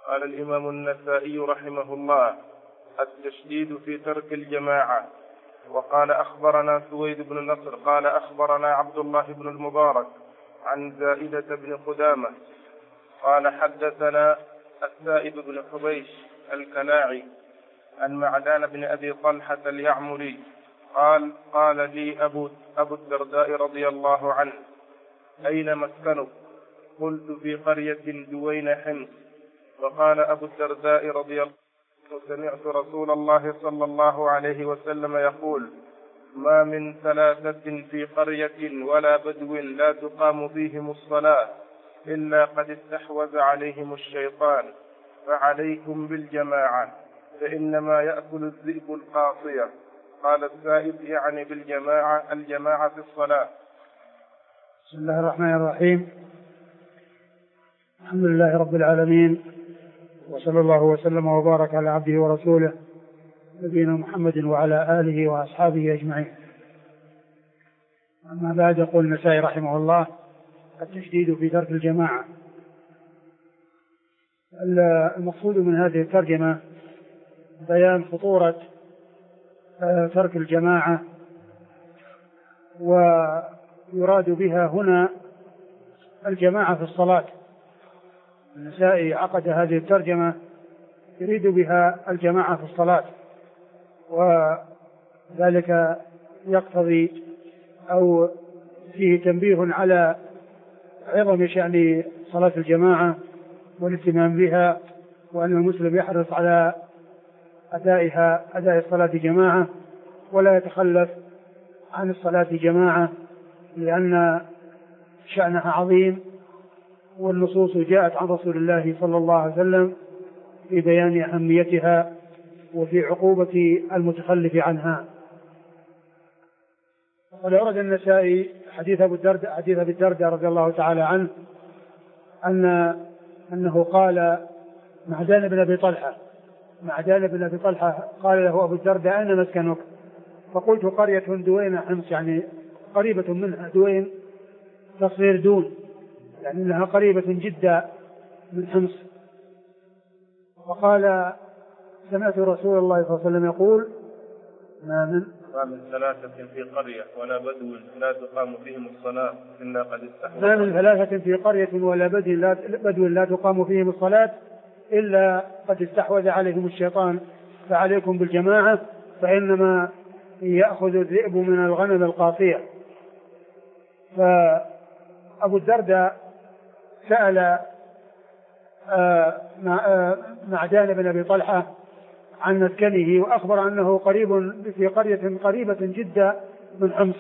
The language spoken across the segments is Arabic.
قال الإمام النسائي رحمه الله: التشديد في ترك الجماعة. وقال أخبرنا سويد بن نصر قال أخبرنا عبد الله بن المبارك عن زائدة بن قدامة قال حدثنا السائب بن حبيش الكلاعي عن معدان بن أبي طلحة اليعمري قال لي أبو الدرداء رضي الله عنه: أين مسكنك؟ قلت: في قرية دوين حمص. وقال أبو الدرداء رضي الله عنه: سمعت رسول الله صلى الله عليه وسلم يقول: ما من ثلاثة في قرية ولا بدو لا تقام فيهم الصلاة إلا قد استحوذ عليهم الشيطان، فعليكم بالجماعة فإنما يأكل الذئب القاصية. قال السائب: يعني بالجماعة الجماعة في الصلاة. بسم الله الرحمن الرحيم. الحمد لله رب العالمين، وصلى الله وسلم وبارك على عبده ورسوله نبينا محمد وعلى آله وأصحابه أجمعين. أما بعد، يقول النسائي رحمه الله: التشديد في ترك الجماعة. المقصود من هذه الترجمة بيان خطورة ترك الجماعة، ويراد بها هنا الجماعة في الصلاة. النسائي عقد هذه الترجمة يريد بها الجماعة في الصلاة، وذلك يقتضي أو فيه تنبيه على عظم شأن صلاة الجماعة والاهتمام بها، وأن المسلم يحرص على أداء الصلاة جماعة ولا يتخلف عن الصلاة جماعة، لأن شأنها عظيم، والنصوص جاءت عن رسول الله صلى الله عليه وسلم في بيان أهميتها وفي عقوبة المتخلف عنها. وقد أورد النسائي حديث أبي الدرداء رضي الله تعالى عنه أنه قال معدان بن أبي طلحة قال له أبو الدرداء: أين مسكنك؟ فقلت: قرية دوين حمص، يعني قريبة منها، دوين تصغير دون، يعني أنها قريبة جدا من حمص. وقال: سمعت رسول الله صلى الله عليه وسلم يقول: ما من ثلاثة في قرية ولا بدو لا تقام فيهم الصلاة إلا قد استحوذ. ما من ثلاثة في قرية ولا بدو لا تقام فيهم الصلاة إلا قد استحوذ عليهم الشيطان، فعليكم بالجماعة فإنما يأخذ الذئب من الغنم القاصية. فأبو الدرداء سأل معدان بن أبي طلحة عن مسكنه، وأخبر أنه قريب في قرية قريبة جدا من حمص،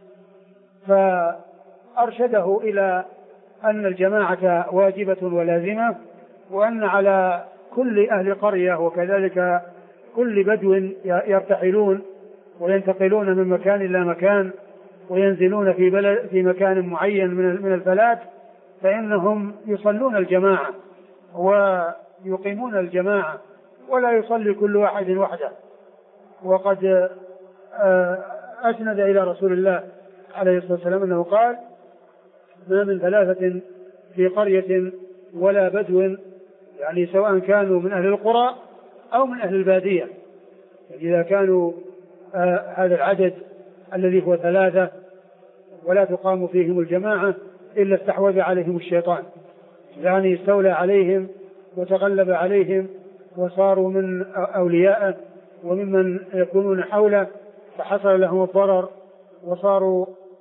فأرشده إلى أن الجماعة واجبة ولازمة، وأن على كل أهل قرية وكذلك كل بدو يرتحلون وينتقلون من مكان إلى مكان وينزلون في مكان معين من الفلات، فإنهم يصلون الجماعة ويقيمون الجماعة، ولا يصلي كل واحد وحده. وقد أسند إلى رسول الله عليه الصلاة والسلام أنه قال: ما من ثلاثة في قرية ولا بدو، يعني سواء كانوا من أهل القرى أو من أهل البادية، يعني إذا كانوا هذا العدد الذي هو ثلاثة ولا تقام فيهم الجماعة إلا استحوذ عليهم الشيطان، يعني استولى عليهم وتغلب عليهم وصاروا من أوليائه وممن يكونون حوله، فحصل لهم الضرر وصاروا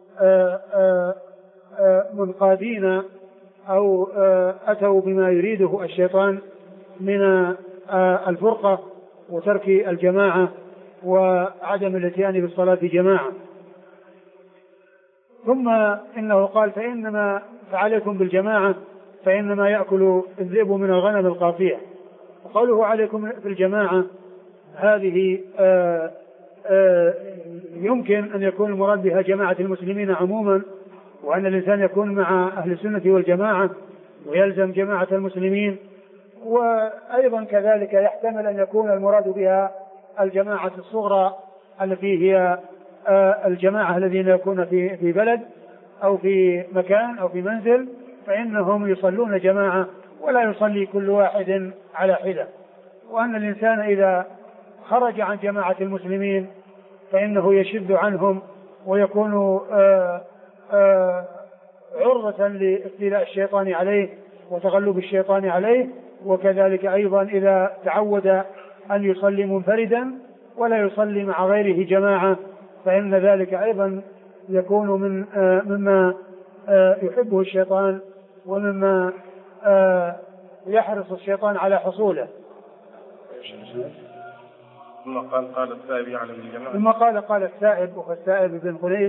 منقادين أو أتوا بما يريده الشيطان من الفرقة وترك الجماعة وعدم الاتيان بالصلاة جماعة. ثم إنه قال: فعليكم بالجماعة فإنما يأكل الذئب من الغنم القاصية. وقوله عليكم بالجماعة هذه يمكن أن يكون المراد بها جماعة المسلمين عموما، وأن الإنسان يكون مع أهل السنة والجماعة ويلزم جماعة المسلمين، وأيضا كذلك يحتمل أن يكون المراد بها الجماعة الصغرى التي هي الجماعة الذين يكون في بلد أو في مكان أو في منزل، فإنهم يصلون جماعة ولا يصلي كل واحد على حدة، وأن الإنسان إذا خرج عن جماعة المسلمين فإنه يشد عنهم ويكون عرضة لاستيلاء الشيطان عليه وتغلب الشيطان عليه. وكذلك أيضا إذا تعود أن يصلي منفردا ولا يصلي مع غيره جماعة فإن ذلك أيضا يكون مما يحبه الشيطان ومما يحرص الشيطان على حصوله. ثم قال السائب يعني بالجماعة، ثم قال السائب، وهو السائب بن قنيس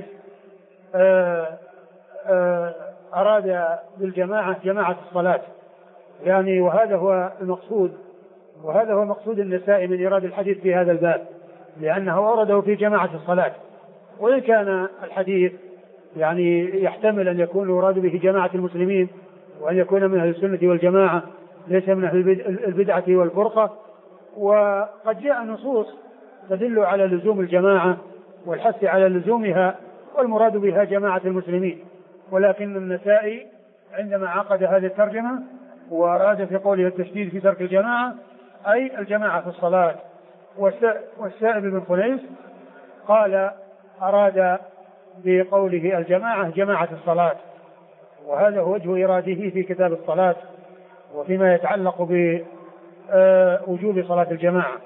أراد بالجماعة جماعة الصلاة يعني، وهذا هو مقصود النسائي من إيراد الحديث في هذا الباب، لأنه أورده في جماعة الصلاة. وإن كان الحديث يعني يحتمل أن يكون يراد به جماعة المسلمين وأن يكون من أهل السنة والجماعة ليس من أهل البدعة والفرقة، وقد جاء نصوص تدل على لزوم الجماعة والحث على لزومها والمراد بها جماعة المسلمين. ولكن النسائي عندما عقد هذه الترجمة وأراد في قوله التشديد في ترك الجماعة أي الجماعة في الصلاة. والسائب بن خنيس قال أراد بقوله الجماعة جماعة الصلاة، وهذا هو وجه إراده في كتاب الصلاة وفيما يتعلق بوجوب صلاة الجماعة.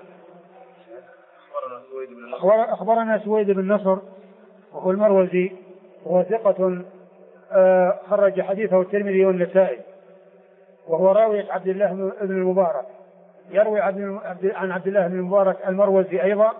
أخبرنا سويد بن نصر وهو المروزي وهو ثقة خرج حديثه الترمذي والنسائي، وهو راوي عبد الله بن المبارك، يروي عن عبد الله بن المبارك المروزي أيضا،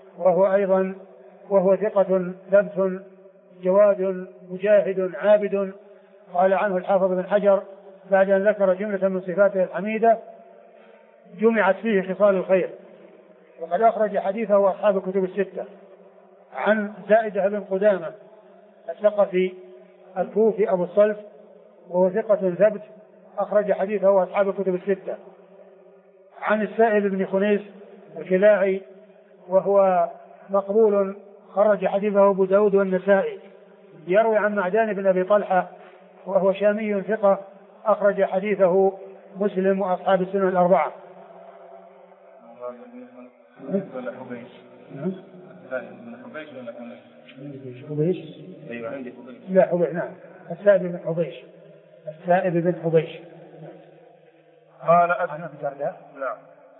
وهو ثقة ثبت جواد مجاهد عابد. قال عنه الحافظ بن حجر بعد أن ذكر جملة من صفاته الحميدة جمعت فيه خصال الخير. وقد أخرج حديثه أصحاب الكتب الستة. عن زائدة بن قدامة الثقفي الكوفي أبو الصلف وهو ثقة ثبت أخرج حديثه أصحاب الكتب الستة. عن السائب بن خنيس الكلاعي وهو مقبول خرج حديثه أبو داود والنسائي. يروي عن معدان بن أبي طلحة وهو شامي ثقة أخرج حديثه مسلم وأصحاب السنن الأربعة. حبيش؟ أيوة عندي حبيش. لا حبيش، نعم السائب بن حبيش. السائب بن حبيش. قال عن أبي الدرداء. نعم.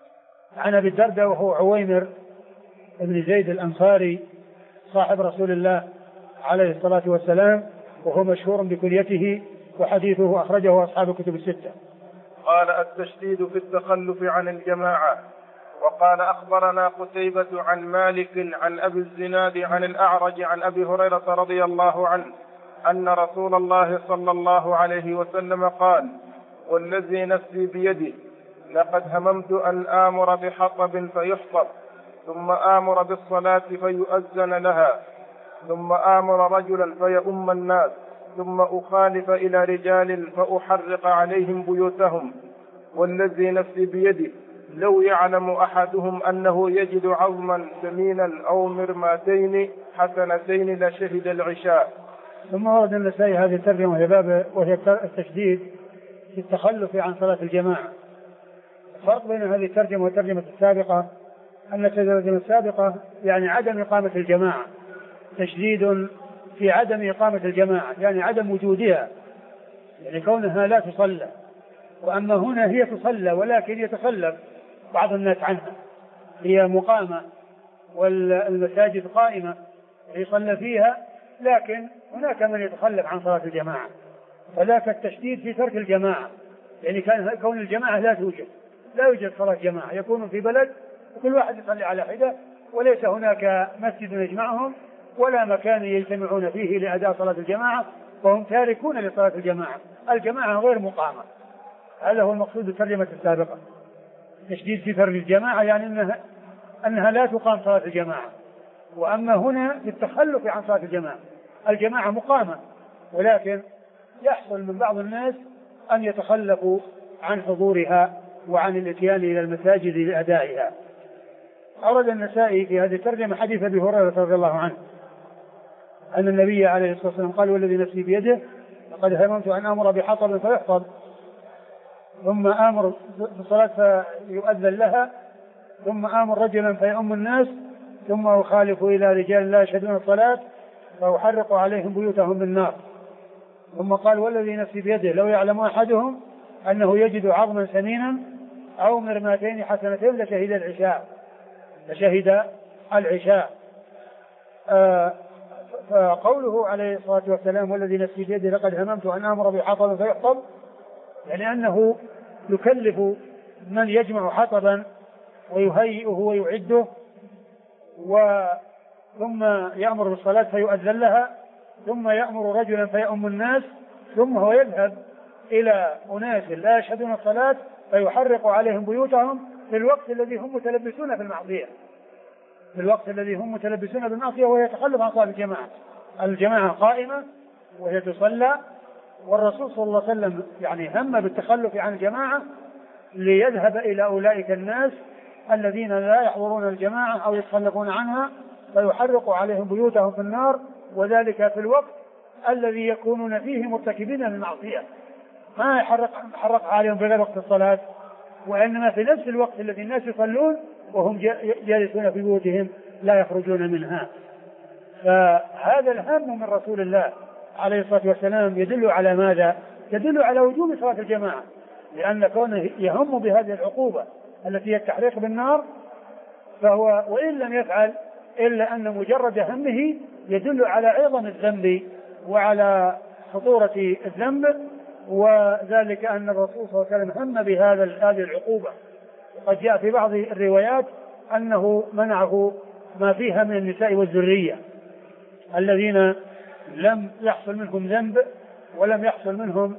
عن أبي الدرداء وهو عويمر ابن زيد الأنصاري صاحب رسول الله عليه الصلاة والسلام، وهو مشهور بكنيته وحديثه أخرجه أصحاب الكتب الستة. قال التشديد في التخلف عن الجماعة. وقال أخبرنا قتيبة عن مالك عن أبي الزناد عن الأعرج عن أبي هريرة رضي الله عنه أن رسول الله صلى الله عليه وسلم قال: والذي نفسي بيده لقد هممت أن آمر بحطب فيحطب ثم آمر بالصلاة فيؤذن لها ثم آمر رجلا فيؤم الناس ثم أخالف إلى رجال فأحرق عليهم بيوتهم. والذي نفسي بيده لو يعلم أحدهم أنه يجد عظما ثمينا أو مرماتين حسنتين لشهد العشاء. ثم ورد النسائي هذه الترجمة وهي التشديد في التخلف عن صلاة الجماعة. الفرق بين هذه الترجمة والترجمة السابقة أن الترجمة السابقة يعني عدم إقامة الجماعة، تشديد في عدم إقامة الجماعة يعني عدم وجودها، يعني كونها لا تصلى. وأما هنا هي تصلى ولكن يتخلف بعض الناس عنها، هي مقامة والمساجد قائمة يصلى فيها، لكن هناك من يتخلف عن صلاة الجماعة. فذاك التشديد في ترك الجماعة، يعني كون الجماعة لا يوجد صلاة جماعة، يكون في بلد وكل واحد يصلي على حدة وليس هناك مسجد يجمعهم ولا مكان يجتمعون فيه لأداء صلاة الجماعة، فهم تاركون لصلاة الجماعة. الجماعة غير مقامة. هذا هو المقصود بالترجمة السابقة. تشديد في ترك الجماعة يعني أنها لا تقام صلاة الجماعة. وأما هنا في التخلف عن صلاة الجماعة مقامة، ولكن يحصل من بعض الناس أن يتخلفوا عن حضورها وعن الاتيان إلى المساجد لأدائها. أورد النسائي في هذه الترجمة حديث أبي هريرة رضي الله عنه أن النبي عليه الصلاة والسلام قال: والذي نفسي بيده لقد هممت أن أمر بحطب فيحطب ثم آمر بالصلاة فيؤذن لها، ثم آمر رجلا فيؤم الناس، ثم أخالف إلى رجال لا يشهدون الصلاة فأحرق عليهم بيوتهم بالنار. ثم قال والذي نفسي بيده لو يعلم أحدهم أنه يجد عظما سمينا أو مرماتين حسنتين لشهد العشاء. فقوله عليه الصلاة والسلام والذي نفسي بيده لقد هممت أن آمر بحطب فيحطب، يعني أنه يكلف من يجمع حطبا ويهيئه ويعده، ثم يأمر بالصلاة فيؤذن لها، ثم يأمر رجلا فيؤم الناس، ثم هو يذهب إلى أناس لا يشهدون الصلاة فيحرق عليهم بيوتهم في الوقت الذي هم متلبسون في المعصية، وهي يتخلف عن صلاة الجماعة قائمة وهي تصلى، والرسول صلى الله عليه وسلم يعني هم بالتخلف عن الجماعة ليذهب إلى أولئك الناس الذين لا يحضرون الجماعة أو يتخلفون عنها فيحرق عليهم بيوتهم في النار، وذلك في الوقت الذي يكونون فيه مرتكبين للمعصية، ما يحرق عليهم بغير وقت الصلاة، وإنما في نفس الوقت الذي الناس يصلون وهم جالسون في بيوتهم لا يخرجون منها. فهذا الهم من رسول الله عليه الصلاة والسلام يدل على ماذا؟ يدل على وجوب صلاة الجماعة، لأن كونه يهم بهذه العقوبة التي هي التحريق بالنار، فهو وإن لم يفعل إلا أن مجرد همه يدل على عظم الذنب وعلى خطورة الذنب، وذلك أن الرسول صلى الله عليه وسلم هم هذه العقوبة. وقد جاء في بعض الروايات أنه منعه ما فيها من النساء والذرية الذين لم يحصل منهم ذنب ولم يحصل منهم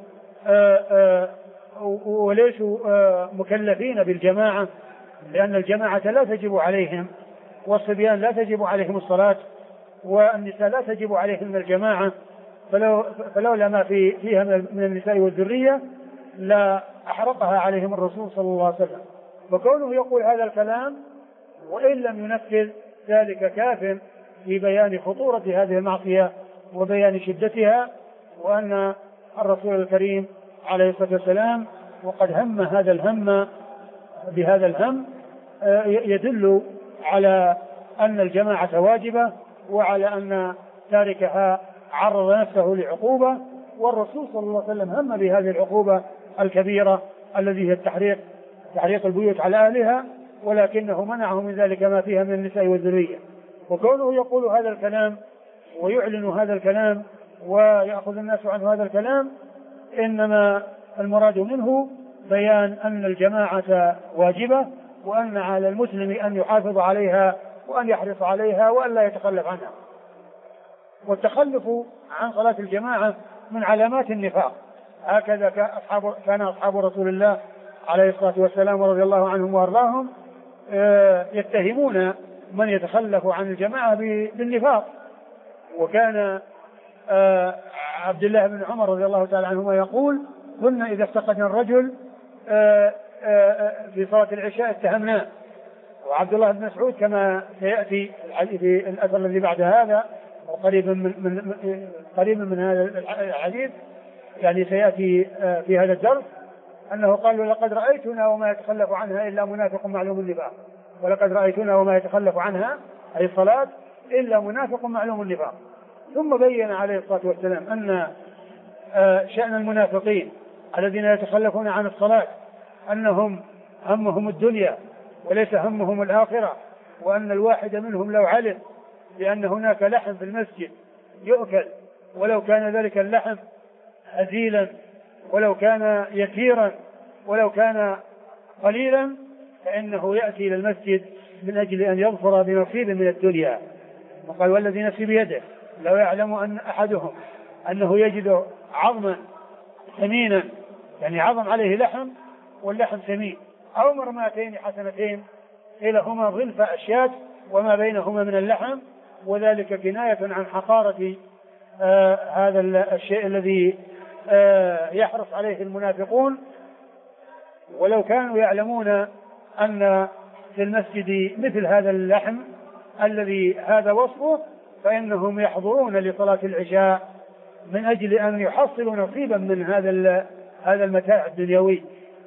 وليسوا مكلفين بالجماعة، لأن الجماعة لا تجب عليهم، والصبيان لا تجب عليهم الصلاة، والنساء لا تجب عليهم الجماعة، فلولا ما فيها من النساء والذرية لا أحرقها عليهم الرسول صلى الله عليه وسلم. وكونه يقول هذا الكلام وإن لم ينفذ ذلك كاف في بيان خطورة هذه المعصية وبيان شدتها، وأن الرسول الكريم عليه الصلاة والسلام وقد هم هذا الهم بهذا الهم يدل على أن الجماعة واجبة، وعلى أن تاركها عرض نفسه لعقوبة، والرسول صلى الله عليه وسلم هم بهذه العقوبة الكبيرة الذي هي تحريق البيوت على أهلها، ولكنه منعه من ذلك ما فيها من النساء والذرية. وكونه يقول هذا الكلام ويعلن هذا الكلام ويأخذ الناس عنه هذا الكلام، إنما المراد منه بيان أن الجماعة واجبة، وأن على المسلم أن يحافظ عليها وأن يحرص عليها وأن لا يتخلف عنها. والتخلف عن صلاة الجماعة من علامات النفاق، هكذا كان أصحاب رسول الله عليه الصلاة والسلام رضي الله عنهم وأرضاهم يتهمون من يتخلف عن الجماعة بالنفاق. وكان عبد الله بن عمر رضي الله تعالى عنهما يقول كنا إذا افتقدنا الرجل في صلاة العشاء اتهمناه. وعبد الله بن مسعود كما سيأتي في الأثر الذي بعد هذا قريبا من هذا الحديث، يعني سيأتي في هذا الدرس، أنه قال لقد رأيتنا وما يتخلف عنها إلا منافق معلوم النفاق، ولقد رأيتنا وما يتخلف عنها أي الصلاة إلا منافق معلوم النفاق. ثم بين عليه الصلاة والسلام أن شأن المنافقين الذين يتخلفون عن الصلاة أنهم همهم الدنيا وليس همهم الآخرة، وأن الواحد منهم لو علم بأن هناك لحم في المسجد يؤكل ولو كان ذلك اللحم هزيلا ولو كان يسيرا ولو كان قليلا فإنه يأتي إلى المسجد من أجل أن يظفر بنصيب من الدنيا. وقال والذي نفسي بيده لو يعلم أن أحدهم أنه يجد عظما ثمينا، يعني عظم عليه لحم واللحم ثمين، أو مرماتين حسنتين إلهما ظلف أشياء وما بينهما من اللحم، وذلك كناية عن حقارة هذا الشيء الذي يحرص عليه المنافقون. ولو كانوا يعلمون أن في المسجد مثل هذا اللحم الذي هذا وصفه فإنهم يحضرون لصلاة العشاء من أجل أن يحصلوا نصيبا من هذا المتاع الدنيوي.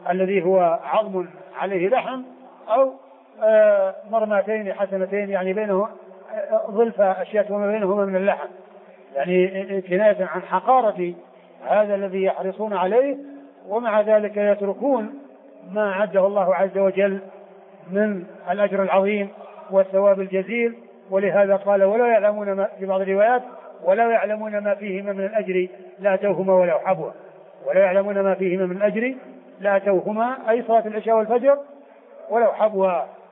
الذي هو عظم عليه لحم، أو مرمتين حسنتين يعني بينه ظلف أشياء وما بينهما من اللحم، يعني كناية عن حقارة هذا الذي يحرصون عليه، ومع ذلك يتركون ما عده الله عز وجل من الأجر العظيم والثواب الجزيل. ولهذا قال ولا يعلمون ما في بعض الروايات ولا يعلمون ما فيهما من الأجر لأتوهما ولو حبوا، ولا يعلمون ما فيهما من الأجر لأتوهما، أي صلاة العشاء والفجر ولو حبوا.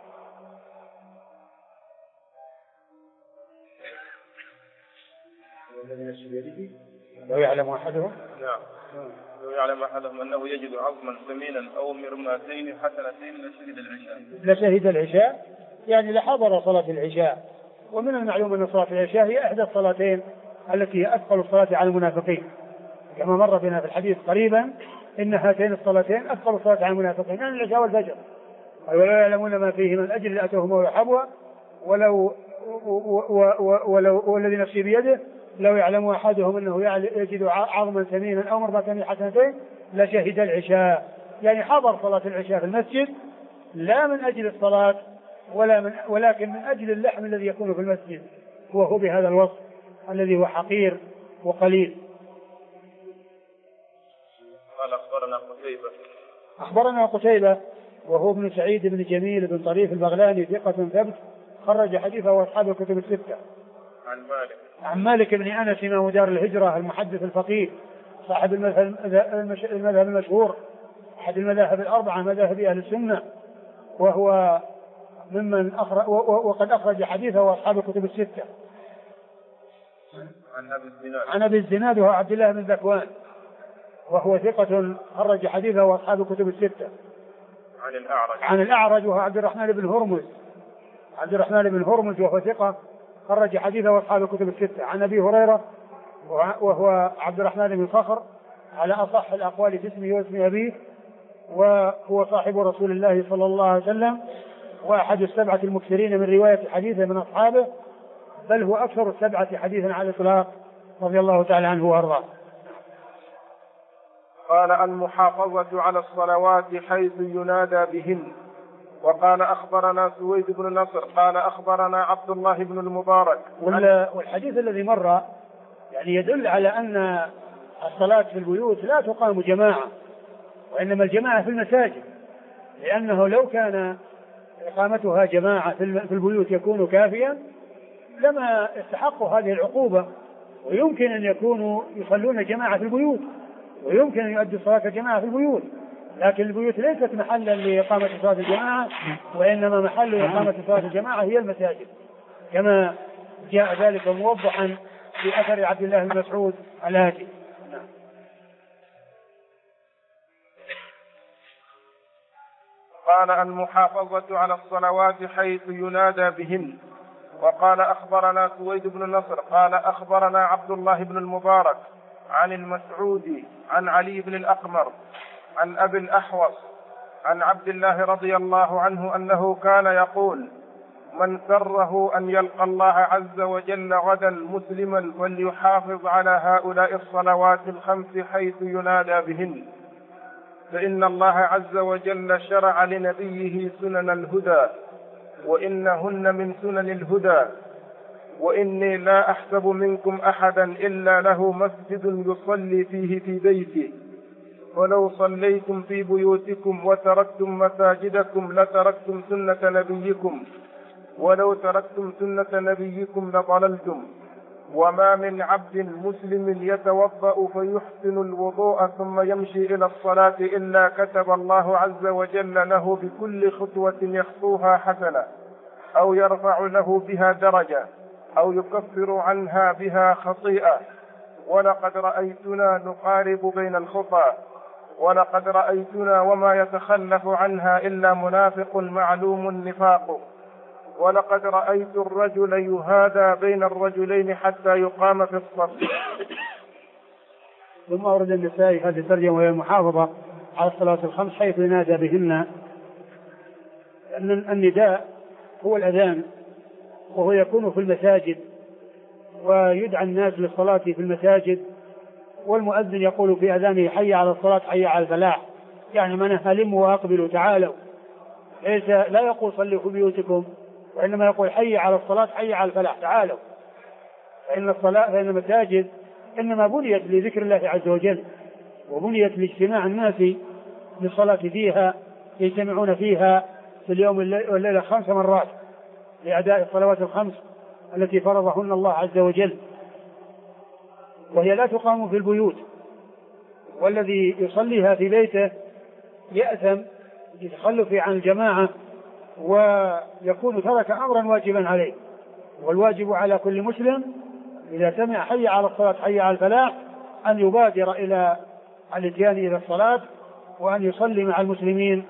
لو يعلم أحدهم لو يعلم أحدهم أنه يجد عظما ثمينا أو مرماتين حسنتين لشهد العشاء. لشهد العشاء يعني لحضر صلاة العشاء. ومن المعلوم أن صلاة العشاء هي إحدى الصلاتين التي هي أثقل الصلاة على المنافقين، كما مر بنا في الحديث قريبا إن هاتين الصلاتين أثقل الصلاة على المنافقين، يعني العشاء والفجر. ولو يعلمون ما فيه من الأجر لأتوهما ويحبوا والذي نفسي بيده لو يعلم أحدهم أنه يجد عظما ثمينا أو مرمتين حسنتين لشهد العشاء، يعني حضر صلاة العشاء في المسجد لا من أجل الصلاة ولكن من أجل اللحم الذي يكون في المسجد، وهو بهذا الوصف الذي هو حقير وقليل. قال أخبرنا قتيبة وهو ابن سعيد بن جميل بن طريف البغلاني ثقة ثبت خرج حديثه وأصحاب الكتب الستة. عن مالك بن أنس إمام دار الهجرة المحدث الفقيه صاحب المذهب المشهور أحد المذاهب الأربعة مذاهب أهل السنة، وهو ممن وقد أخرج حديثه وأصحاب الكتب الستة. عن أبي الزناد وهو عبد الله بن ذكوان وهو ثقة خرج حديثه وأصحاب الكتب الستة. عن الأعرج وهو عبد الرحمن بن هرمز وهو ثقة خرج حديثه وأصحاب الكتب الستة. عن أبي هريرة وهو عبد الرحمن بن صخر على أصح الأقوال في اسمه واسم أبيه، وهو صاحب رسول الله صلى الله عليه وسلم وأحد السبعة المكثرين من رواية حديثه من أصحابه، بل هو أكثر السبعة حديثا على الإطلاق رضي الله تعالى عنه وأرضاه. قال المحافظة على الصلوات حيث ينادى بهن. وقال أخبرنا سويد بن نصر قال أخبرنا عبد الله بن المبارك. والحديث الذي مر يعني يدل على أن الصلاة في البيوت لا تقام جماعة، وإنما الجماعة في المساجد، لأنه لو كان إقامتها جماعة في البيوت يكون كافيا لما استحقوا هذه العقوبة. ويمكن أن يكونوا يصلون جماعة في البيوت ويمكن أن يؤدوا صلاة الجماعة في البيوت، لكن البيوت ليست محلا لإقامة صلاة الجماعة، وإنما محل إقامة صلاة الجماعة هي المساجد، كما جاء ذلك موضحا في أثر عبد الله بن مسعود الآتي. قال المحافظة على الصلوات حيث ينادى بهن. وقال أخبرنا سويد بن نصر قال أخبرنا عبد الله بن المبارك عن المسعودي عن علي بن الأقمر عن أبي الأحوص عن عبد الله رضي الله عنه أنه كان يقول: من سره أن يلقى الله عز وجل غدا مسلما فليحافظ على هؤلاء الصلوات الخمس حيث ينادى بهن، فإن الله عز وجل شرع لنبيه سنن الهدى، وإنهن من سنن الهدى، وإني لا أحسب منكم أحدا إلا له مسجد يصلي فيه في بيته، ولو صليتم في بيوتكم وتركتم مساجدكم لتركتم سنة نبيكم، ولو تركتم سنة نبيكم لضللتم. وما من عبد مسلم يتوضأ فيحسن الوضوء ثم يمشي إلى الصلاة إلا كتب الله عز وجل له بكل خطوة يخطوها حسنة، أو يرفع له بها درجة، أو يكفر عنها بها خطيئة. ولقد رأيتنا نقارب بين الخطى، ولقد رأيتنا وما يتخلف عنها إلا منافق معلوم النفاق، ولقد رأيت الرجل يهادى بين الرجلين حتى يقام في الصف. ثم أورد النسائي هذه الترجمة وهي المحافظة على الصلاة الخمس حيث ينادى بهن. أن النداء هو الأذان، وهو يكون في المساجد ويدعى الناس للصلاة في المساجد، والمؤذن يقول في أذانه: حي على الصلاة حي على الفلاح، يعني من هلموا وأقبلوا تعالوا، ليس لا يقول صلوا في بيوتكم، وإنما يقول حي على الصلاة حي على الفلاح تعالوا. فإن المساجد إنما بنيت لذكر الله عز وجل، وبنيت لاجتماع الناس للصلاة فيها، يجتمعون فيها في اليوم والليلة 5 مرات لأداء الصلوات الخمس التي فرضهن الله عز وجل، وهي لا تقام في البيوت. والذي يصليها في بيته يأثم يتخلف عن الجماعة ويكون ترك أمرا واجبا عليه. والواجب على كل مسلم إذا سمع حي على الصلاة حي على الفلاح أن يبادر إلى الاتيان إلى الصلاة وأن يصلي مع المسلمين.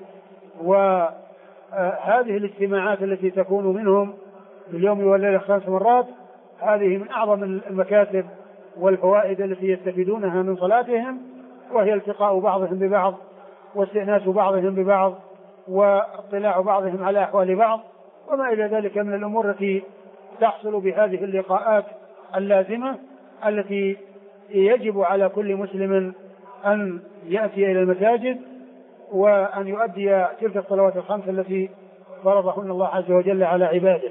وهذه الاجتماعات التي تكون منهم في اليوم والليلة 5 مرات هذه من أعظم المكاسب والفوائد التي يستفيدونها من صلاتهم، وهي التقاء بعضهم ببعض واستئناس بعضهم ببعض واطلاع بعضهم على أحوال بعض، وما إلى ذلك من الأمور التي تحصل بهذه اللقاءات اللازمة التي يجب على كل مسلم أن يأتي إلى المساجد وأن يؤدي تلك الصلوات الخمس التي فرضهن الله عز وجل على عباده.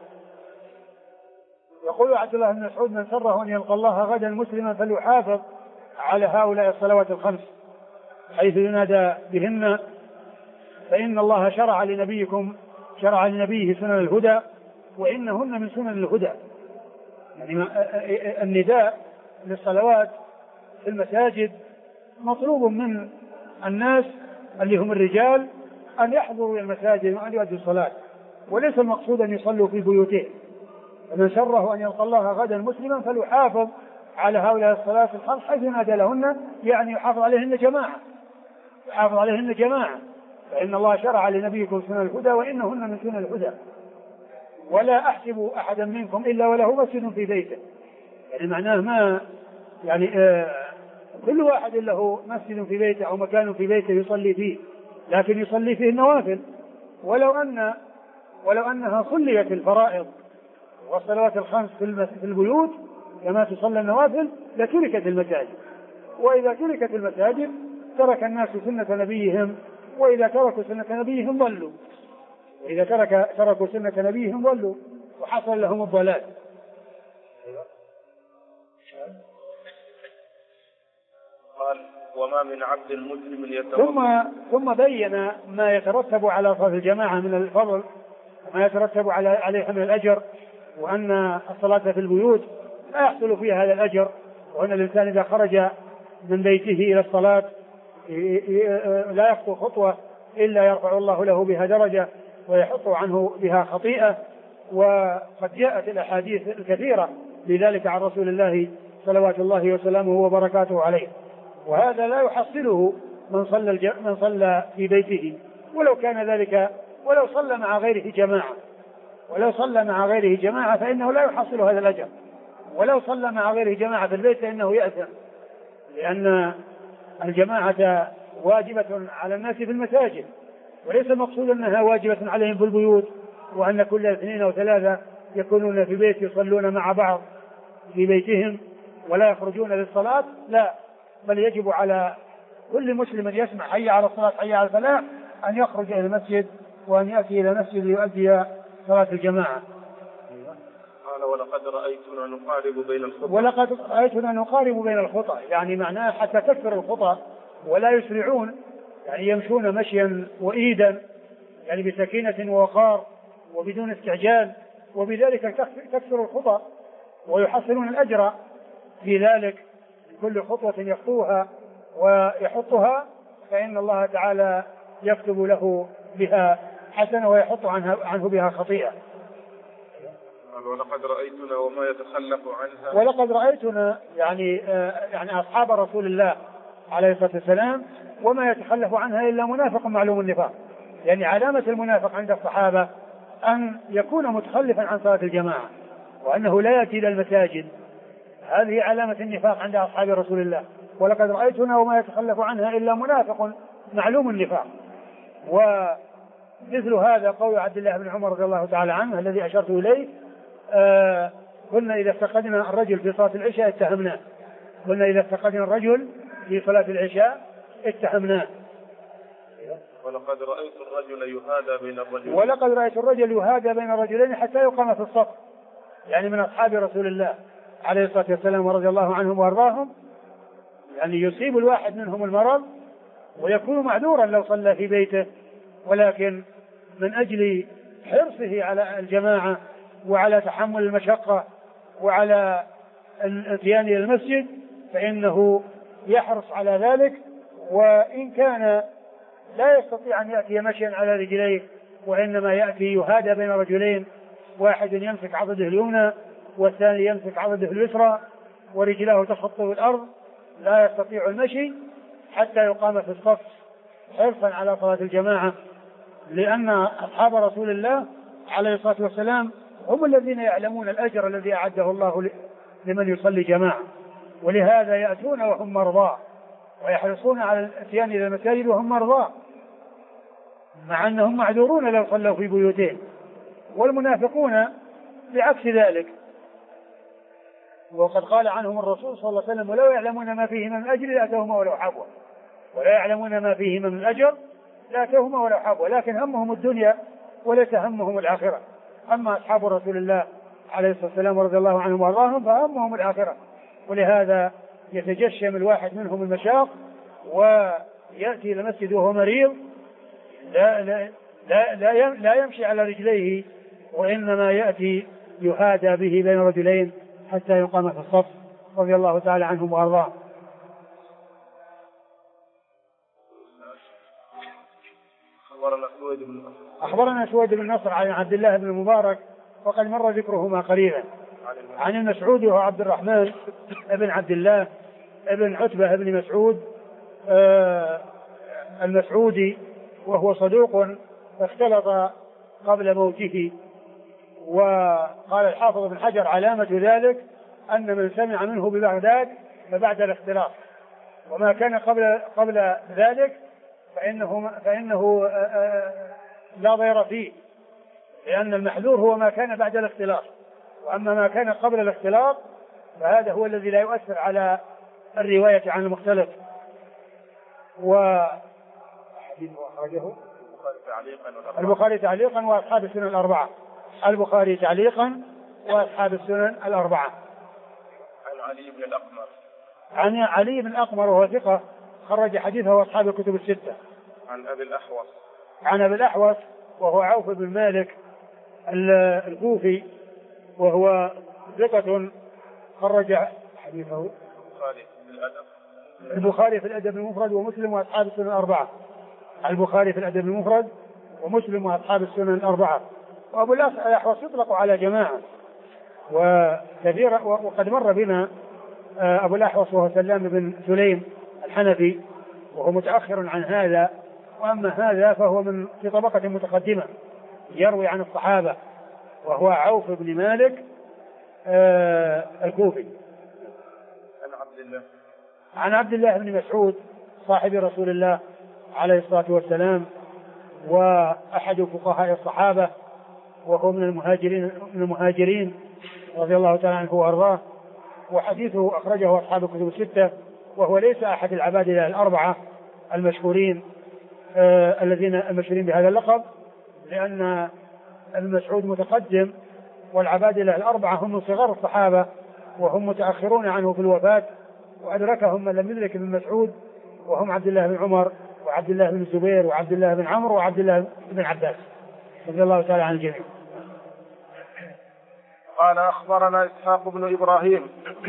يقول عبد الله بن مسعود: من سره أن يلقى الله غدا مسلما فليحافظ على هؤلاء الصلوات الخمس حيث ينادى بهن، فإن الله شرع لنبيه سنن الهدى وإنهن من سنن الهدى. يعني النداء للصلوات في المساجد مطلوب من الناس اللي هم الرجال أن يحضروا إلى المساجد وأن يؤدوا الصلاة، وليس المقصود أن يصلوا في بيوتهم. فمن سره أن يلقى الله غدا مسلما فليحافظ على هؤلاء الصلوات الخمس حيث ينادى لهن، يعني يحافظ عليهن جماعة، فإن الله شرع لنبيكم سنن الهدى وإنهن من سنن الهدى. ولا أحسب أحدا منكم إلا وله مسجد في بيته، يعني معناه ما يعني كل واحد له مسجد في بيته أو مكان في بيته يصلي فيه، لكن يصلي فيه النوافل. ولو أنها صليت الفرائض والصلوات الخمس في البيوت كما تصلى النوافل لتركت المساجد، وإذا تركت المساجد ترك الناس سنة نبيهم، وإذا تركوا سنة نبيهم ضلوا وحصل لهم الضلال. قال: وما من عبد مسلم يتوضأ. ثم بين ما يترتب على صلاة الجماعة من الفضل وما يترتب عليها من الأجر، وأن الصلاة في البيوت لا يحصل فيها هذا الأجر، وأن الإنسان إذا خرج من بيته إلى الصلاة لا يخطو خطوة إلا يرفع الله له بها درجة ويحط عنه بها خطيئة. وقد جاءت الأحاديث الكثيرة لذلك عن رسول الله صلوات الله وسلامه وبركاته عليه، وهذا لا يحصله من صلى في بيته ولو كان ذلك، ولو صلى مع غيره جماعة فإنه لا يحصل هذا الأجر، ولو صلى مع غيره جماعة في البيت فإنه يأثم، لأن الجماعة واجبة على الناس في المساجد، وليس المقصود أنها واجبة عليهم في البيوت، وأن كل 2 أو 3 يكونون في بيت يصلون مع بعض في بيتهم ولا يخرجون للصلاة، لا، بل يجب على كل مسلم يسمع حي على الصلاة حي على الفلاح أن يخرج إلى المسجد وأن يأتي إلى المسجد ليؤدي صلاة الجماعة. قال: ولقد رأيتنا نقارب بين الخطى، يعني معناه حتى تكثر الخطى ولا يسرعون، يعني يمشون مشيا وإيدا، يعني بسكينة ووقار وبدون استعجال، وبذلك تكثر الخطى ويحصلون الأجر في ذلك. كل خطوة يخطوها ويحطها فإن الله تعالى يكتب له بها حسنة ويحط عنه بها خطيئة. ولقد رأيتنا وما يتخلف عنها. ولقد رأيتنا يعني أصحاب رسول الله عليه الصلاة والسلام وما يتخلف عنها إلا منافق معلوم النفاق، يعني علامة المنافق عند الصحابة أن يكون متخلفا عن صلاة الجماعة وأنه لا يأتي إلى المساجد، هذه علامة النفاق عند أصحاب رسول الله. ولقد رأيتنا وما يتخلف عنها إلا منافق معلوم النفاق. ومثل هذا قول عبد الله بن عمر رضي الله تعالى عنه الذي أشرت إليه: كنا إذا افتقدنا الرجل في صلاة العشاء اتهمناه. ولقد رأيت الرجل يهادى بين الرجلين. ولقد رأيت الرجل يهادى بين الرجلين حتى يقام في الصف، يعني من أصحاب رسول الله عليه الصلاة والسلام ورضي الله عنهم وأرضاهم، يعني يصيب الواحد منهم المرض ويكون معذورا لو صلى في بيته، ولكن من أجل حرصه على الجماعة وعلى تحمل المشقة وعلى الاتيان إلى المسجد فإنه يحرص على ذلك، وإن كان لا يستطيع أن يأتي مشيا على رجليه وإنما يأتي يهادى بين رجلين، واحد يمسك عضده اليمنى والثاني يمسك عضده اليسرى ورجلاه تخط الأرض، لا يستطيع المشي حتى يقام في الصف حرصا على صلاة الجماعة، لأن أصحاب رسول الله عليه الصلاة والسلام هم الذين يعلمون الأجر الذي أعده الله لمن يصلي جماعة، ولهذا يأتون وهم مرضى ويحرصون على الاتيان إلى المساجد وهم مرضى، مع أنهم معذورون لو صلوا في بيوتهم. والمنافقون بعكس ذلك، وقد قال عنهم الرسول صلى الله عليه وسلم: ولو يعلمون ما فيهما من أجر لأتوهما ولو حبوا. ولا يعلمون ما فيهما من أجر لأتوهما ولو حبوا، لكن همهم الدنيا وليس همهم الآخرة. أما أصحاب رسول الله عليه الصلاة والسلام ورضي الله عنهم وأرضاهم فهمهم الآخرة، ولهذا يتجشم الواحد منهم المشاق ويأتي إلى المسجد وهو مريض لا يمشي على رجليه، وإنما يأتي يهادى به بين رجلين حتى يقام في الصف رضي الله تعالى عنهم وأرضاهم. أخبرنا سويد بن نصر عن عبد الله بن المبارك وقد مر ذكرهما قليلا. عن المسعودي وهو عبد الرحمن ابن عبد الله ابن عتبة ابن مسعود المسعودي، وهو صدوق اختلط قبل موته. وقال الحافظ بن حجر: علامة ذلك أن من سمع منه ببغداد فبعد الاختلاط، وما كان قبل ذلك فإنه لا ضير فيه، لأن المحذور هو ما كان بعد الاختلاط، وأما ما كان قبل الاختلاط فهذا هو الذي لا يؤثر على الرواية عن المختلط. وحديث أخرجه البخاري تعليقا وأصحاب السنن الأربعة. البخاري تعليقا وأصحاب السنن الأربعة. عن علي بن الأقمر وهو ثقة خرج حديثه وأصحاب الكتب الستة. عن أبي الأحوص وهو عوف بن مالك الكوفي، وهو ثقة خرج حديثه البخاري في الأدب المفرد ومسلم وأصحاب السنن الأربعة. البخاري في الأدب المفرد ومسلم وأصحاب السنن الأربعة. وأبو الأحوص يطلق على جماعة وكثيرا، وقد مر بنا أبو الأحوص وهو سلام بن سليم الحنفي وهو متأخر عن هذا، وأما هذا فهو في طبقة متقدمة يروي عن الصحابة، وهو عوف بن مالك الكوفي. عن عبد الله بن مسعود صاحب رسول الله عليه الصلاة والسلام وأحد فقهاء الصحابة، وهو من المهاجرين رضي الله تعالى عنه وأرضاه، وحديثه أخرجه أصحاب الكتب الستة، وهو ليس أحد العبادلة الأربعة المشهورين الذين المشهورين بهذا اللقب، لأن المسعود متقدم والعبادلة الأربعة هم من صغار الصحابة وهم متأخرون عنه في الوفاة، وأدركهم من لم يدرك ابن مسعود، وهم عبد الله بن عمر وعبد الله بن الزبير وعبد الله بن عمرو وعبد الله بن عباس رضي الله تعالى عن الجميع. قال: أخبرنا إسحاق بن إبراهيم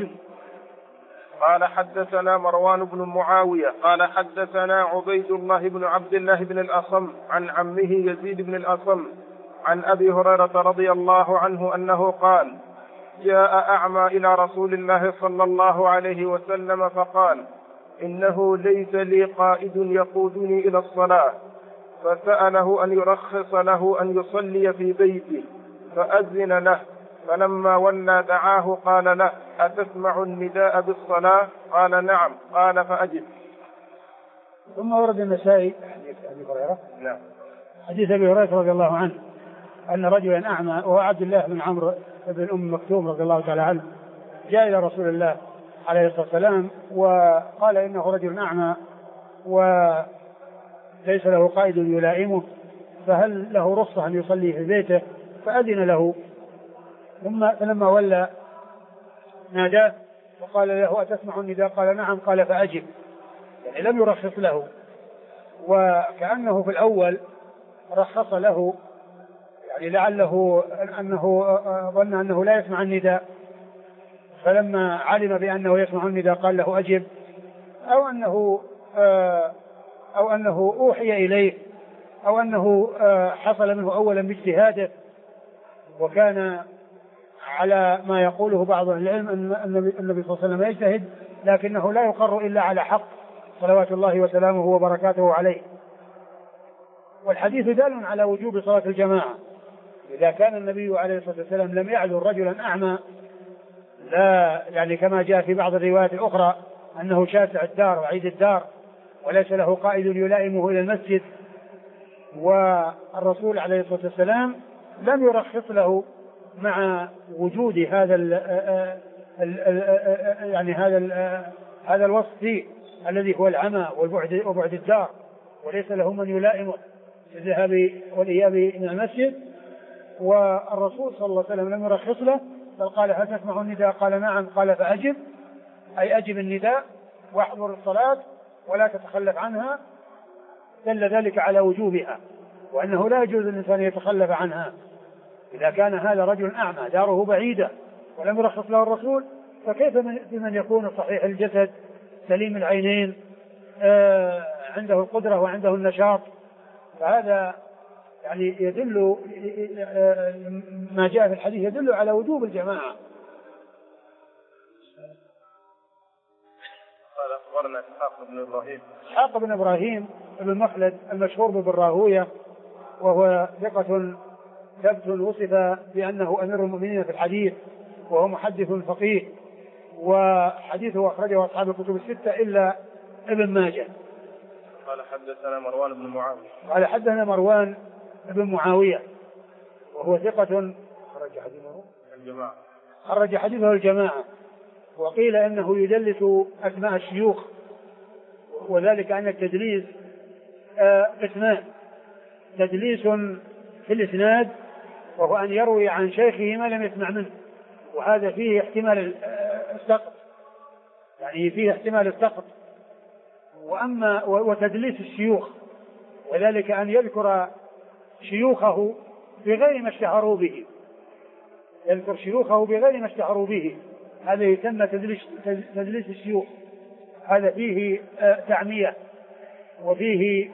قال حدثنا مروان بن معاوية قال حدثنا عبيد الله بن عبد الله بن الأصم عن عمه يزيد بن الأصم عن أبي هريرة رضي الله عنه أنه قال: جاء أعمى إلى رسول الله صلى الله عليه وسلم فقال: إنه ليس لي قائد يقودني إلى الصلاة، فسأله أن يرخص له أن يصلي في بيته، فأذن له، فلما ولى دعاه قال له: أتسمع النداء بالصلاة؟ قال: نعم. قال: فأجب. ثم ورد النسائي حديث أبي هريرة. نعم. حديث أبي هريرة رضي الله عنه أن رجلا أعمى وهو عبد الله بن عمرو بن أم مكتوم رضي الله تعالى عنه جاء إلى رسول الله عليه الصلاة والسلام وقال إنه رجل أعمى ليس له قائد يلائمه، فهل له رخصة أن يصلي في بيته؟ فأذن له، ثم فلما ولى ناداه وقال له أتسمع النداء؟ قال نعم. قال فأجب، يعني لم يرخص له، وكأنه في الأول رخص له، يعني لعله أنه ظن أنه لا يسمع النداء، فلما علم بأنه يسمع النداء قال له أجب، أو أنه أوحي إليه، أو أنه حصل منه أولا باجتهاده، وكان على ما يقوله بعض أهل العلم أن النبي صلى الله عليه وسلم يجتهد لكنه لا يقر إلا على حق صلوات الله وسلامه وبركاته عليه. والحديث دال على وجوب صلاة الجماعة. إذا كان النبي عليه الصلاة والسلام لم يعذر رجلا أعمى، لا يعني كما جاء في بعض الروايات الأخرى أنه شاسع الدار وعيد الدار وليس له قائد يلائمه إلى المسجد، والرسول عليه الصلاة والسلام لم يرخص له مع وجود هذا هذا الوصف فيه الذي هو العمى وبعد الدار، وليس له من يلائمه في الذهاب والإياب إلى المسجد. والرسول صلى الله عليه وسلم لم يرخص له، بل قال هل تسمع النداء؟ قال نعم. قال فأجب، أي أجب النداء واحضر الصلاة ولا تتخلف عنها، دل ذلك على وجوبها وأنه لا يجوز للإنسان يتخلف عنها. إذا كان هذا رجل أعمى داره بعيدة ولم يرخص له الرسول، فكيف بمن يكون صحيح الجسد سليم العينين عنده القدرة وعنده النشاط؟ فهذا يعني يدل، ما جاء في الحديث يدل على وجوب الجماعة. قال أخبرنا إسحاق بن إبراهيم بن مخلد المشهور بابن راهوية، وهو ثقة ثبت وصف بأنه أمير المؤمنين في الحديث، وهو محدث فقيه، وحديثه أخرجه أصحاب الكتب الستة إلا ابن ماجه. قال حدثنا مروان بن معاوية. قال حدثنا مروان بن معاوية وهو ثقة خرج حديثه الجماعة. وقيل إنه يدلس أسماء الشيوخ، وذلك أن التدليس قسمان: تدليس في الإسناد وهو أن يروي عن شيخه ما لم يسمع منه، وهذا فيه احتمال السقط، يعني فيه احتمال السقط. وتدليس الشيوخ، وذلك أن يذكر شيوخه بغير ما اشتهروا به، يذكر شيوخه بغير ما اشتهروا به، هذا يسمى تدليس الشيوخ. هذا فيه تعمية، وفيه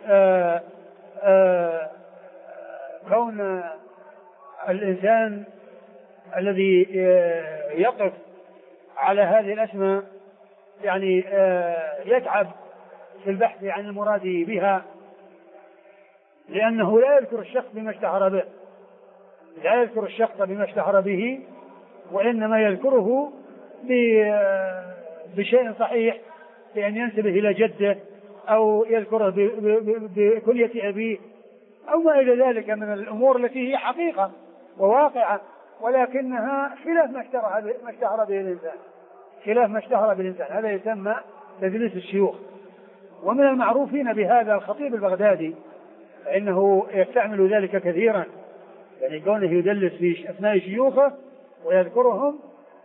كون الإنسان الذي يقف على هذه الأسماء يعني يتعب في البحث عن المراد بها، لأنه لا يذكر الشخص بما اشتهر به، لا يذكر الشخص بما اشتهر به، وإنما يذكره بشيء صحيح، بأن ينسبه إلى جده، أو يذكره بكلية أبيه، أو ما إلى ذلك من الأمور التي هي حقيقة وواقعة، ولكنها خلاف ما اشتهر به الإنسان، خلاف ما اشتهر بالإنسان. هذا يسمى تدليس الشيوخ. ومن المعروفين بهذا الخطيب البغدادي، فإنه يستعمل ذلك كثيرا، يعني كونه يدلس في أسماء شيوخه ويذكرهم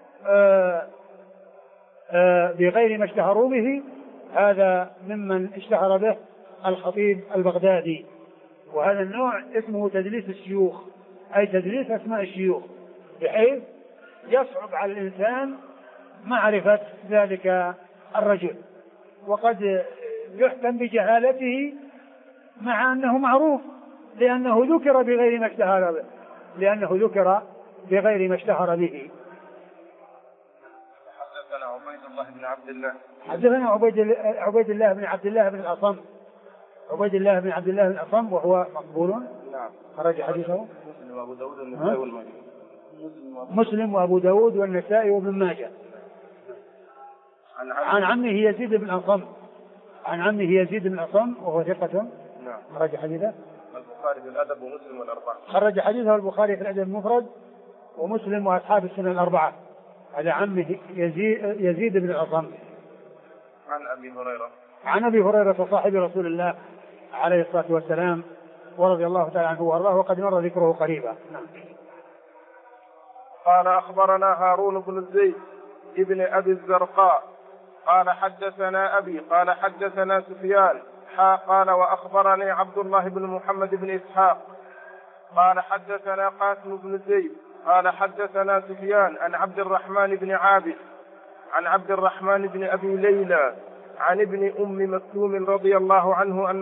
بغير ما اشتهروا به، هذا ممن اشتهر به الخطيب البغدادي. وهذا النوع اسمه تدليس الشيوخ، أي تدليس أسماء الشيوخ، بحيث يصعب على الإنسان معرفة ذلك الرجل، وقد يحكم بجهالته مع أنه معروف، لأنه ذكر بغير ما اشتهر به، حدثنا عبيد الله بن عبد الله. حدثنا عبيد الله بن عبد الله بن الأصم. عبيد الله بن عبد الله بن الأصم وهو مقبول. نعم. خرج حديثه مسلم وأبو داود والنسائي مسلم وأبو داود والنسائي والماجه. وابن ماجه. عن عمه يزيد بن الأصم. عن عمه يزيد بن الأصم وهو ثقة. نعم. خرج حديثه البخاري في الأدب ومسلم والأربعة. خرج حديثه البخاري في الأدب المفرد ومسلم وأصحاب السنن الأربعة. على عمه يزيد بن الأصم. عن أبي هريرة. عن أبي هريرة صاحب رسول الله عليه الصلاة والسلام ورضي الله تعالى عنه وارضاه، وقد مر ذكره قريبا. نعم. قال أخبرنا هارون بن زيد ابن أبي الزرقاء قال حدثنا أبي قال حدثنا سفيان قال وأخبرني عبد الله بن محمد بن إسحاق قال حدثنا قاسم بن زيد قال حدثنا سفيان عن عبد الرحمن بن عابس عن عبد الرحمن بن أبي ليلى عن ابن أم مكتوم رضي الله عنه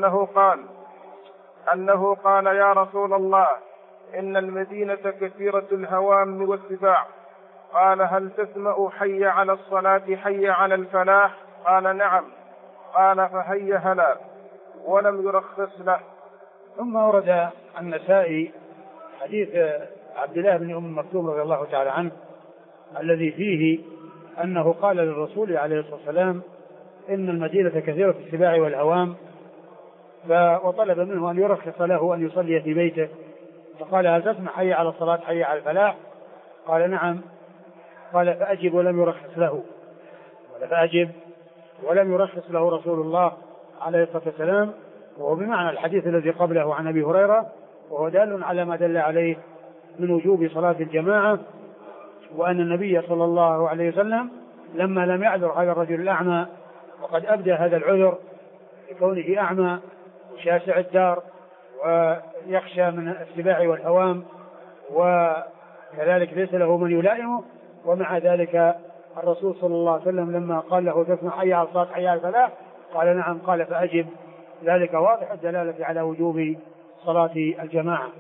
أنه قال يا رسول الله إن المدينة كثيرة الهوام والسباع، قال هل تسمع حي على الصلاة حي على الفلاح؟ قال نعم، قال فهيا هلا، ولم يرخص له. ثم ورد النسائي حديث عبد الله بن أم مكتوم رضي الله تعالى عنه الذي فيه أنه قال للرسول عليه الصلاة والسلام إن المدينة كثيرة السباع والهوام، وطلب منه أن يرخص له أن يصلي في بيته، فقال هل تسمع حي على الصلاة حي على الفلاح؟ قال نعم، قال فأجب ولم يرخص له رسول الله عليه الصلاة والسلام. وهو بمعنى الحديث الذي قبله عن أبي هريرة، وهو دال على ما دل عليه من وجوب صلاة الجماعة، وأن النبي صلى الله عليه وسلم لما لم يعذر هذا الرجل الأعمى، وقد أبدى هذا العذر لكونه أعمى وشاسع الدار ويخشى من السباع والهوام، وكذلك ليس له من يلائمه، ومع ذلك الرسول صلى الله عليه وسلم لما قال له تسمع حي على الصلاة حي على الفلاح؟ قال نعم، قال فأجب. ذلك واضح الدلالة على وجوب صلاة الجماعة.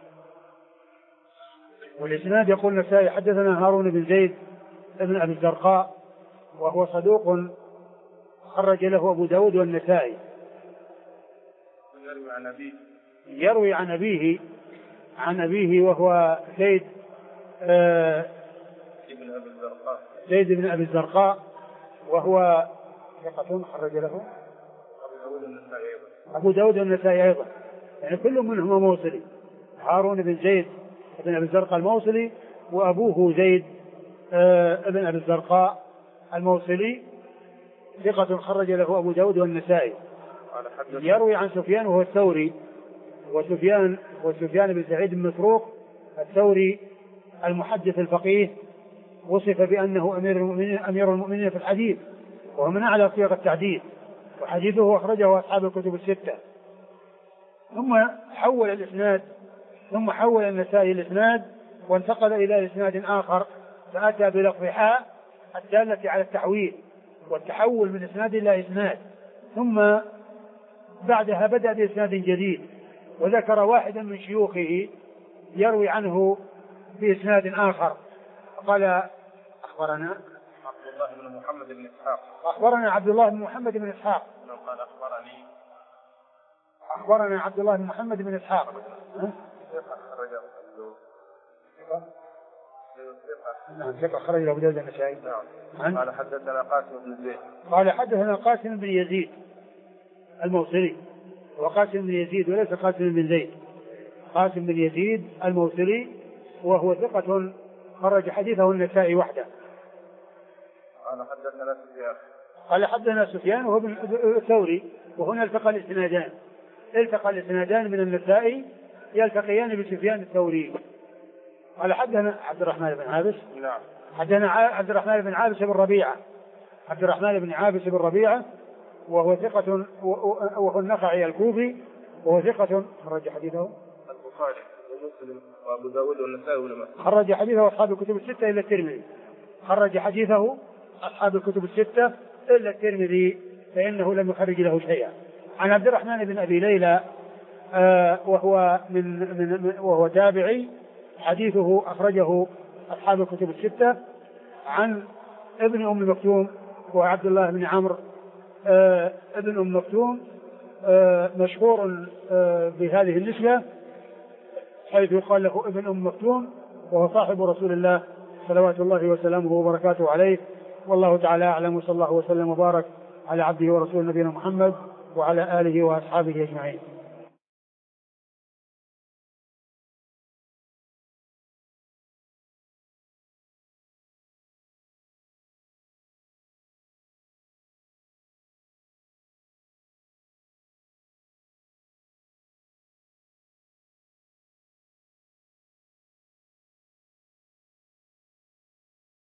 والإسناد يقول النسائي حدثنا هارون بن زيد ابن أبي الزرقاء وهو صدوق خرج له أبو داود والنسائي. يروي عن أبيه وهو زيد بن أبي الزرقاء وهو ثقة خرج له أبو داود والنسائي أيضا، يعني كل منهم موصلي. هارون بن زيد بن أبي الزرقاء الموصلي، وأبوه زيد ابن أبي الزرقاء الموصلي، ثقة خرج له أبو داود والنسائي. يروي عن سفيان وهو الثوري، وسفيان بن سعيد بن مسروق الثوري المحدث الفقيه، وصف بأنه أمير المؤمنين في الحديث، وهو من أعلى صيغ التحديث، وحديثه أخرجه أصحاب الكتب الستة. ثم حول النسائي الإسناد وانتقل إلى إسناد آخر، فأتى بلفظ حاء الدالة على التحويل والتحول من إسناد إلى إسناد، ثم بعدها بدأ بإسناد جديد، وذكر واحدا من شيوخه يروي عنه بإسناد آخر، قال أخبرنا عبد الله بن محمد بن إسحاق. أخبرنا عبد الله بن محمد بن إسحاق. قال أخبرنا عبد الله بن محمد بن إسحاق. ثقة خرج له أبو داود النسائي. نعم. قال حدثنا قاسم بن زيد. قال حدثنا قاسم بن يزيد الموصلي، وقاسم بن يزيد وليس قاسم بن زيد، قاسم بن يزيد الموصلي، وهو ثقة خرج حديثه النسائي وحده. قال حدثنا سفيان وهو الثوري، وهنا التقى الاسنادان من النسائي يلتقيان بسفيان الثوري. قال حدثنا عبد الرحمن بن عابس. نعم. حدثنا عبد الرحمن بن عابس بن ربيعة، وهو ثقة، وهو النخعي الكوفي، وهو ثقة خرج حديثه البخاري ومسلم وأبو داود والنسائي والجماعة. خرج حديثه أصحاب الكتب الستة إلا الترمذي. خرج حديثه أصحاب الكتب الستة إلا الترمذي، فإنه لم يخرج له شيئا. عن عبد الرحمن بن أبي ليلى وهو تابعي، حديثه أخرجه أصحاب الكتب الستة. عن ابن أم مكتوم وعبد الله بن عمرو ابن أم مكتوم، مشهور بهذه النسبة، حيث يقال له ابن أم مكتوم، وهو صاحب رسول الله صلوات الله وسلامه وبركاته عليه. والله تعالى أعلم، وصلى الله وسلم وبارك على عبده ورسوله نبينا محمد وعلى آله وأصحابه أجمعين.